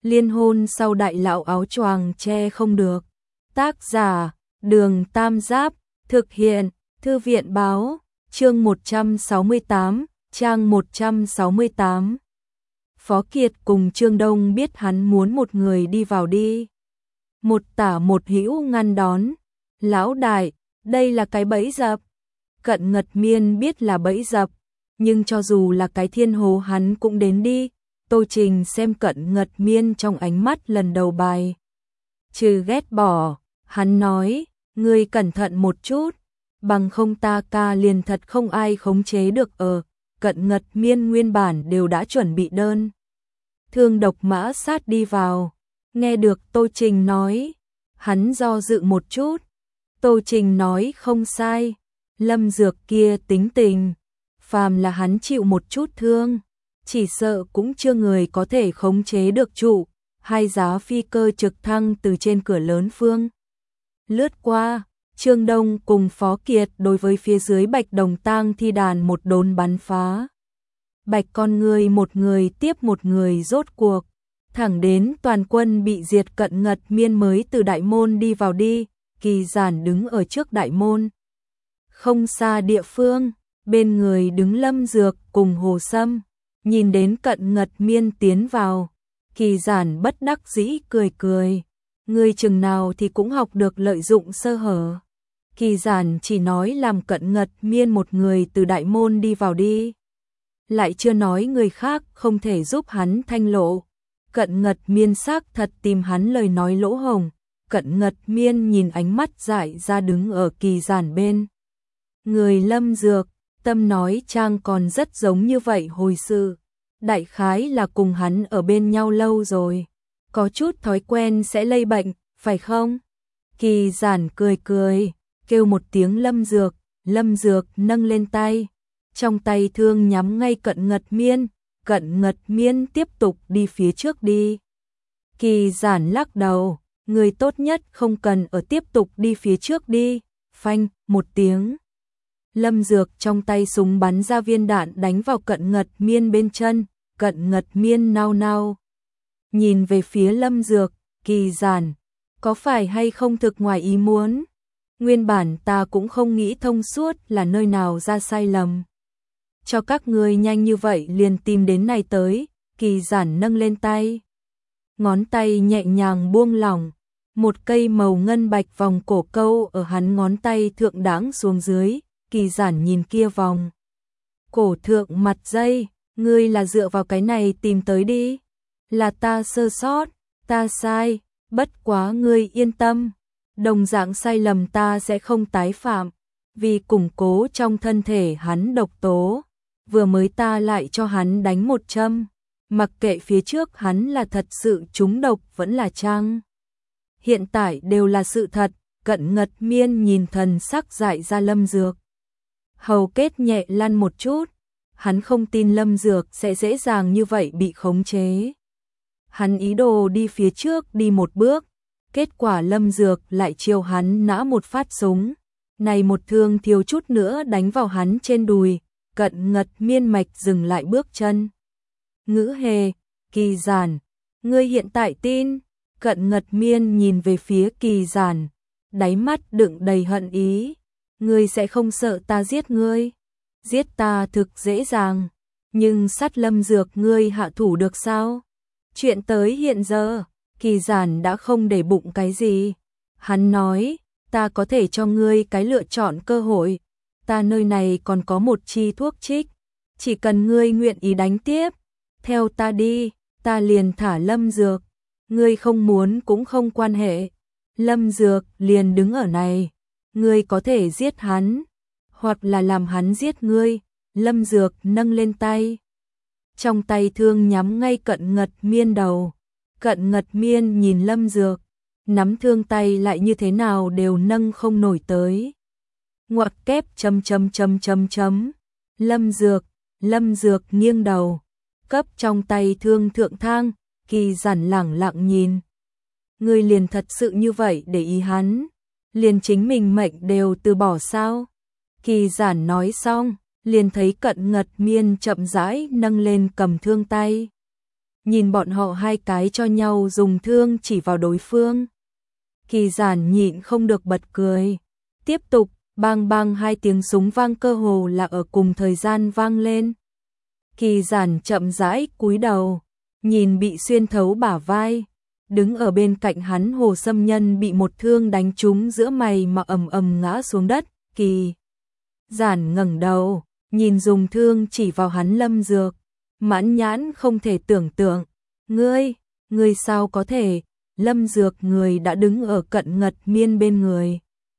Liên hôn sau đại lão áo choàng che không được. Tác giả, Đường Tam Giáp, thực hiện, Thư viện báo, chương 168, trang 168. Phó Kiệt cùng Trương Đông biết hắn muốn một người đi vào đi. Một tả một hữu ngăn đón. Lão đại, đây là cái bẫy dập. Cận Ngật Miên biết là bẫy dập, nhưng cho dù là cái thiên hồ hắn cũng đến đi. Tô Trình xem Cận Ngật Miên trong ánh mắt lần đầu bài trừ ghét bỏ, hắn nói, ngươi cẩn thận một chút, bằng không ta ca liền thật không ai khống chế được. Cận Ngật Miên nguyên bản đều đã chuẩn bị đơn thương độc mã sát đi vào, nghe được Tô Trình nói, hắn do dự một chút. Tô Trình nói không sai, Lâm Dược kia tính tình, phàm là hắn chịu một chút thương, chỉ sợ cũng chưa người có thể khống chế được trụ. Hai giá phi cơ trực thăng từ trên cửa lớn phương lướt qua, Trương Đông cùng Phó Kiệt đối với phía dưới Bạch Đồng Tang thi đàn một đốn bắn phá. Bạch con người một người tiếp một người rốt cuộc, thẳng đến toàn quân bị diệt. Cận Ngật Miên mới từ đại môn đi vào đi, Kỳ Giản đứng ở trước đại môn. Không xa địa phương, bên người đứng Lâm Dược cùng Hồ Sâm, nhìn đến Cận Ngật Miên tiến vào. Kỳ Giản bất đắc dĩ cười cười, ngươi chừng nào thì cũng học được lợi dụng sơ hở. Kỳ Giản chỉ nói làm Cận Ngật Miên một người từ đại môn đi vào đi, lại chưa nói người khác không thể giúp hắn thanh lộ. Cận Ngật Miên xác thật tìm hắn lời nói lỗ hổng. Cận Ngật Miên nhìn ánh mắt dại ra đứng ở Kỳ Giản bên người Lâm Dược, tâm nói trang còn rất giống như vậy hồi sự. Đại khái là cùng hắn ở bên nhau lâu rồi, có chút thói quen sẽ lây bệnh, phải không? Kỳ Giản cười cười, kêu một tiếng Lâm Dược. Lâm Dược nâng lên tay, trong tay thương nhắm ngay Cận Ngật Miên. Cận Ngật Miên tiếp tục đi phía trước đi. Kỳ Giản lắc đầu, người tốt nhất không cần ở tiếp tục đi phía trước đi. Phanh, một tiếng. Lâm Dược trong tay súng bắn ra viên đạn đánh vào Cận Ngật Miên bên chân. Cận Ngật Miên nao nao nhìn về phía Lâm Dược. Kỳ Giản, có phải hay không thực ngoài ý muốn? Nguyên bản ta cũng không nghĩ thông suốt là nơi nào ra sai lầm, cho các ngươi nhanh như vậy liền tìm đến này tới. Kỳ Giản nâng lên tay, ngón tay nhẹ nhàng buông lỏng, một cây màu ngân bạch vòng cổ câu ở hắn ngón tay thượng đãng xuống dưới. Kỳ Giản nhìn kia vòng cổ thượng mặt dây, ngươi là dựa vào cái này tìm tới đi. Là ta sơ sót, ta sai, bất quá ngươi yên tâm, đồng dạng sai lầm ta sẽ không tái phạm. Vì củng cố trong thân thể hắn độc tố, vừa mới ta lại cho hắn đánh một châm, mặc kệ phía trước hắn là thật sự trúng độc vẫn là trang hiện tại đều là sự thật. Cận Ngật Miên nhìn thần sắc dại ra Lâm Dược, hầu kết nhẹ lăn một chút. Hắn không tin Lâm Dược sẽ dễ dàng như vậy bị khống chế. Hắn ý đồ đi phía trước đi một bước, kết quả Lâm Dược lại chiều hắn nã một phát súng. Này một thương thiếu chút nữa đánh vào hắn trên đùi. Cận Ngật Miên mạch dừng lại bước chân. Ngữ hề, Kỳ Giản, ngươi hiện tại tin? Cận Ngật Miên nhìn về phía Kỳ Giản, đáy mắt đựng đầy hận ý. Ngươi sẽ không sợ ta giết ngươi? Giết ta thực dễ dàng, nhưng sát Lâm Dược ngươi hạ thủ được sao? Chuyện tới hiện giờ, Kỳ Giản đã không để bụng cái gì. Hắn nói, ta có thể cho ngươi cái lựa chọn cơ hội. Ta nơi này còn có một chi thuốc trích, chỉ cần ngươi nguyện ý đánh tiếp, theo ta đi, ta liền thả Lâm Dược. Ngươi không muốn cũng không quan hệ, Lâm Dược liền đứng ở này, ngươi có thể giết hắn, hoặc là làm hắn giết ngươi. Lâm Dược nâng lên tay, trong tay thương nhắm ngay Cận Ngật Miên đầu. Cận Ngật Miên nhìn Lâm Dược, nắm thương tay lại như thế nào đều nâng không nổi tới. Ngoặc kép chấm chấm chấm chấm chấm. Lâm Dược nghiêng đầu, cấp trong tay thương thượng thang. Kỳ Giản lẳng lặng nhìn. Ngươi liền thật sự như vậy để ý hắn, liền chính mình mệnh đều từ bỏ sao? Kỳ Giản nói xong, liền thấy Cận Ngật Miên chậm rãi nâng lên cầm thương tay. nhìn bọn họ hai cái cho nhau dùng thương chỉ vào đối phương. Kỳ Giản nhịn không được bật cười. Tiếp tục, bang bang hai tiếng súng vang cơ hồ là ở cùng thời gian vang lên. Kỳ Giản chậm rãi cúi đầu, nhìn bị xuyên thấu bả vai. Đứng ở bên cạnh hắn Hồ Sâm Nhân bị một thương đánh trúng giữa mày mà ầm ầm ngã xuống đất. Kỳ Giản ngẩng đầu, nhìn dùng thương chỉ vào hắn Lâm Dược, mãn nhãn không thể tưởng tượng. Ngươi sao có thể? Lâm Dược người đã đứng ở Cận Ngật Miên bên người.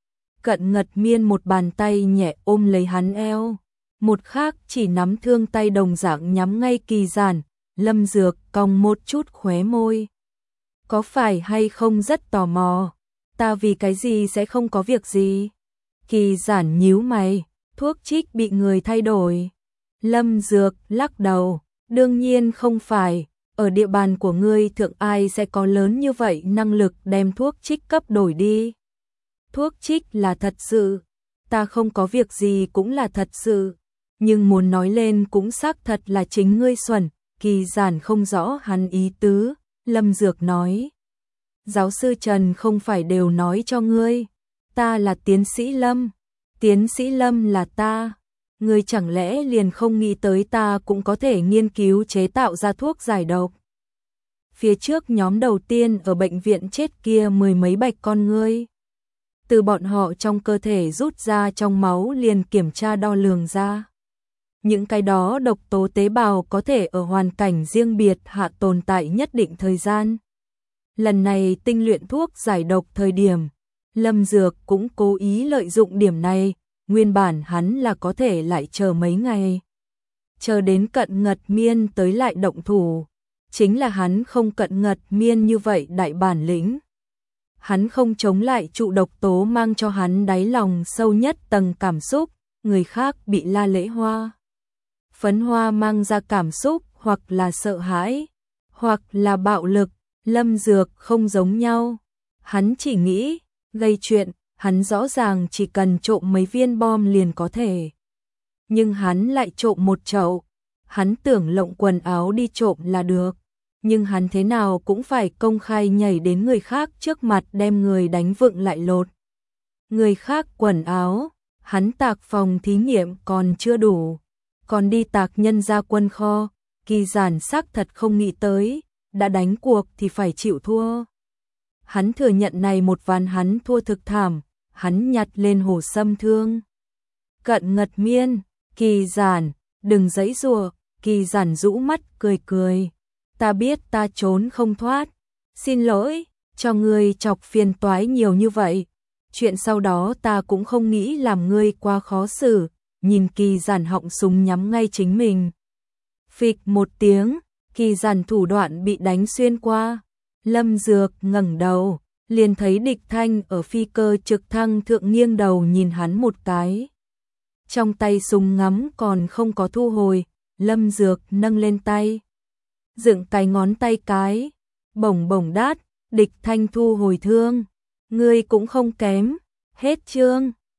Cận Ngật Miên một bàn tay nhẹ ôm lấy hắn eo, một khác chỉ nắm thương tay đồng dạng nhắm ngay Kỳ Giản. Lâm Dược cong một chút khóe môi. Có phải hay không rất tò mò, ta vì cái gì sẽ không có việc gì? Kỳ Giản nhíu mày, thuốc trích bị người thay đổi. Lâm Dược lắc đầu, đương nhiên không phải, ở địa bàn của ngươi thượng ai sẽ có lớn như vậy năng lực đem thuốc trích cấp đổi đi. Thuốc trích là thật sự, ta không có việc gì cũng là thật sự, nhưng muốn nói lên cũng xác thật là chính ngươi xuẩn. Kỳ Giản không rõ hắn ý tứ, Lâm Dược nói. Giáo sư Trần không phải đều nói cho ngươi, ta là tiến sĩ Lâm, tiến sĩ Lâm là ta. Ngươi chẳng lẽ liền không nghĩ tới ta cũng có thể nghiên cứu chế tạo ra thuốc giải độc? Phía trước nhóm đầu tiên ở bệnh viện chết kia mười mấy bạch con ngươi. Từ bọn họ trong cơ thể rút ra trong máu liền kiểm tra đo lường ra. Những cái đó độc tố tế bào có thể ở hoàn cảnh riêng biệt hạ tồn tại nhất định thời gian. Lần này tinh luyện thuốc giải độc thời điểm, Lâm Dược cũng cố ý lợi dụng điểm này, nguyên bản hắn là có thể lại chờ mấy ngày. Chờ đến Cận Ngật Miên tới lại động thủ, chính là hắn không Cận Ngật Miên như vậy đại bản lĩnh. Hắn không chống lại trụ độc tố mang cho hắn đáy lòng sâu nhất tầng cảm xúc, người khác bị La Lễ Hoa. Phấn Hoa mang ra cảm xúc hoặc là sợ hãi, hoặc là bạo lực. Lâm Dược không giống nhau, hắn chỉ nghĩ gây chuyện, hắn rõ ràng chỉ cần trộm mấy viên bom liền có thể. Nhưng hắn lại trộm một chậu, hắn tưởng lộng quần áo đi trộm là được, nhưng hắn thế nào cũng phải công khai nhảy đến người khác trước mặt đem người đánh vựng lại lột. Người khác quần áo, hắn tạc phòng thí nghiệm còn chưa đủ, còn đi tạc nhân ra quân kho. Kỳ Giản xác thật không nghĩ tới, đã đánh cuộc thì phải chịu thua. Hắn thừa nhận này một ván hắn thua thực thảm, hắn nhặt lên Hồ Sâm thương. Cận Ngật Miên, Kỳ Giản, đừng giãy giụa. Kỳ Giản rũ mắt cười cười, ta biết ta trốn không thoát, xin lỗi, cho ngươi chọc phiền toái nhiều như vậy. Chuyện sau đó ta cũng không nghĩ làm ngươi quá khó xử. Nhìn Kỳ Giản họng súng nhắm ngay chính mình. Phịch một tiếng, Kỳ Giản thủ đoạn bị đánh xuyên qua. Lâm Dược ngẩng đầu, liền thấy Địch Thanh ở phi cơ trực thăng thượng nghiêng đầu nhìn hắn một cái. Trong tay súng ngắm còn không có thu hồi, Lâm Dược nâng lên tay, dựng cái ngón tay cái, bổng bổng đát. Địch Thanh thu hồi thương, ngươi cũng không kém. Hết chương.